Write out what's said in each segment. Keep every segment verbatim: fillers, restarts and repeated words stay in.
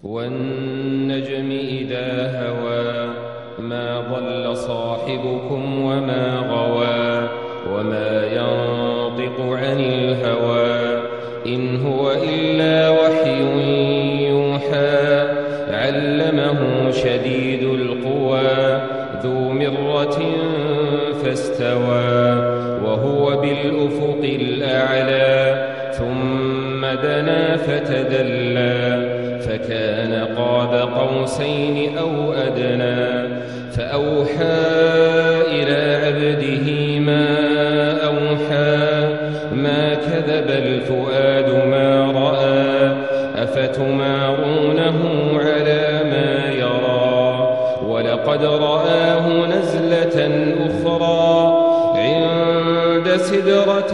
والنجم إذا هوى ما ضل صاحبكم وما غوى وما ينطق عن الهوى إن هو إلا وحي يوحى علمه شديد القوى ذو مرة فاستوى وهو بالأفق الأعلى ثم دنا فتدلى فكان قاب قوسين أو أدنى فأوحى إلى عبده ما أوحى ما كذب الفؤاد ما رأى أفتمارونه على ما يرى ولقد رآه نزلة أخرى عند سدرة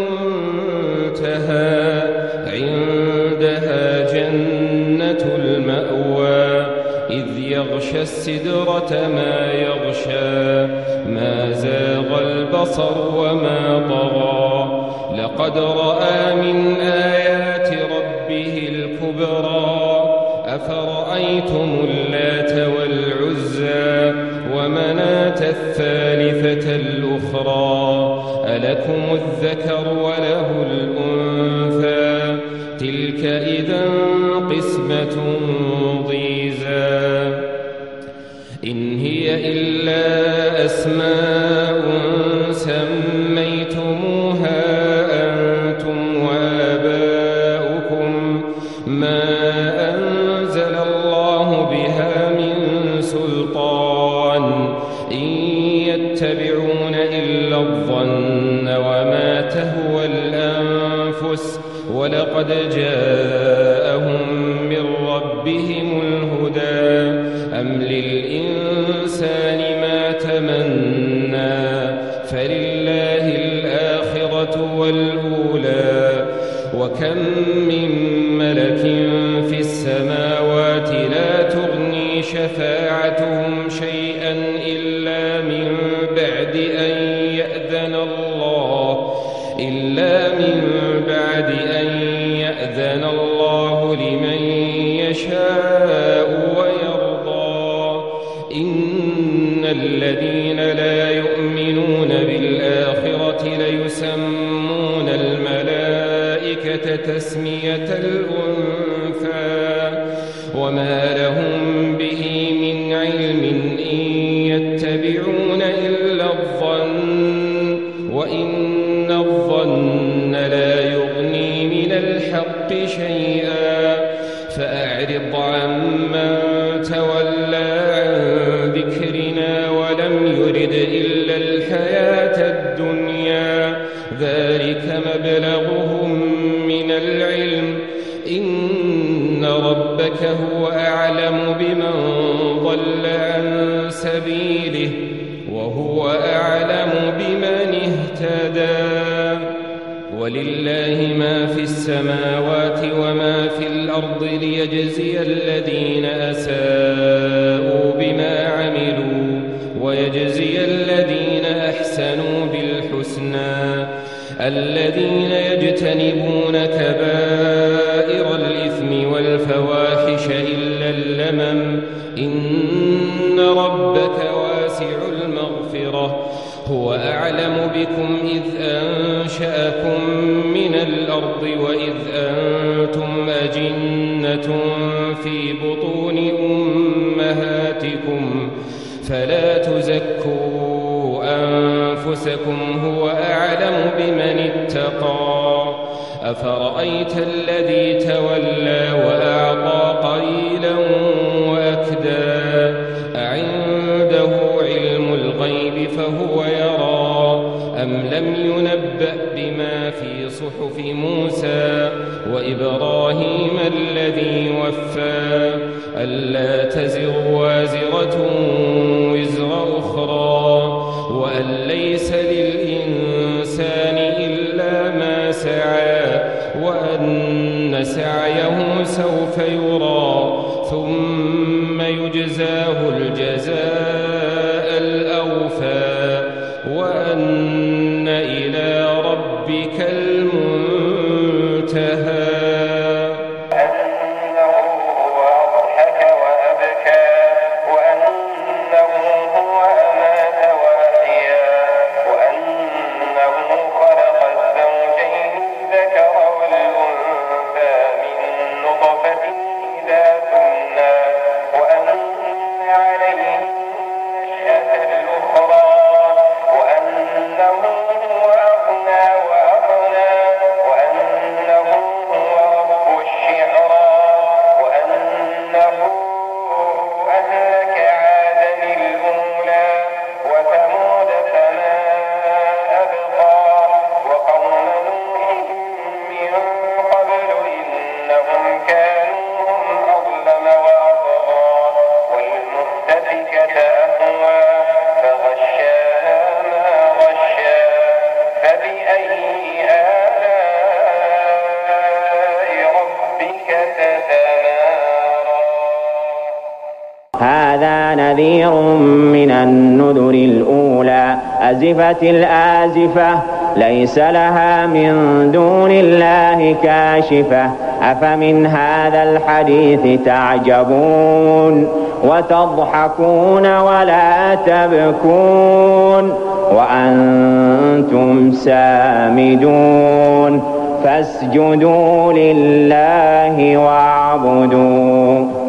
المنتهى عندها جنة المأوى إذ يغشى السدرة ما يغشى ما زاغ البصر وما طغى لقد رأى من آيات ربه الكبرى أفرأيتم اللات والعزى ومناة الثالثة الأخرى ألكم الذكر وله الأنثى تلك إذا قسمة ضيزى إن هي إلا أسماء سميتموها أنتم وآباؤكم ما أنزل الله بها من سلطان إن يتبعون إلا الظن وما تهوى الأنفس ولقد جاءهم من ربهم الهدى أم للإنسان ما تمنى فلله الآخرة والأولى وكم من ملك في السماوات لا تغني شفاعتهم شيئا إلا من بعد أن يأذن الله إلا من بعد أن يأذن الله لمن يشاء ويرضى إن الذين لا يؤمنون بالآخرة ليسمون الملائكة تسمية الأنثى وما لهم به من علم إن يتبعون إلا الظن وإن الظن لا يغني من الحق شيئا فأعرض عمن تولى عن ذكرنا ولم يرد إلا الحياة الدنيا ذلك مبلغهم من العلم إن ربك هو أعلم بمن ضل عن سبيله وهو أعلم بمن اهتدى ولله ما في السماوات وما في الأرض ليجزي الذين أساءوا بما عملوا ويجزي الذين أحسنوا بالحسنى الذين يجتنبون كبائر الإثم والفواحش إلا اللمم إن ربك واسع المغفرة هو أعلم بكم إذ أنشأكم من الأرض وإذ أنتم أجنة في بطون أمهاتكم فلا تزكوا أنفسكم هو أعلم بمن اتقى أفرأيت الذي تولى وأعطى قليلا وأكدى أعنده علم الغيب فهو يرى أم لم ينبأ بما في صحف موسى وإبراهيم الذي وفى ألا تزر وازرة وزر أخرى وأن ليس للإنسان إلا ما سعى وأن سعيه سوف يرى ثم يجزاه الجزاء الأوفى وأن إلى ربك المنتهى. أنه هو هذا نذير من النذر الأولى أزفت الآزفة ليس لها من دون الله كاشفة أفمن هذا الحديث تعجبون وتضحكون ولا تبكون وأنتم سامدون فاسجدوا لله واعبدوا.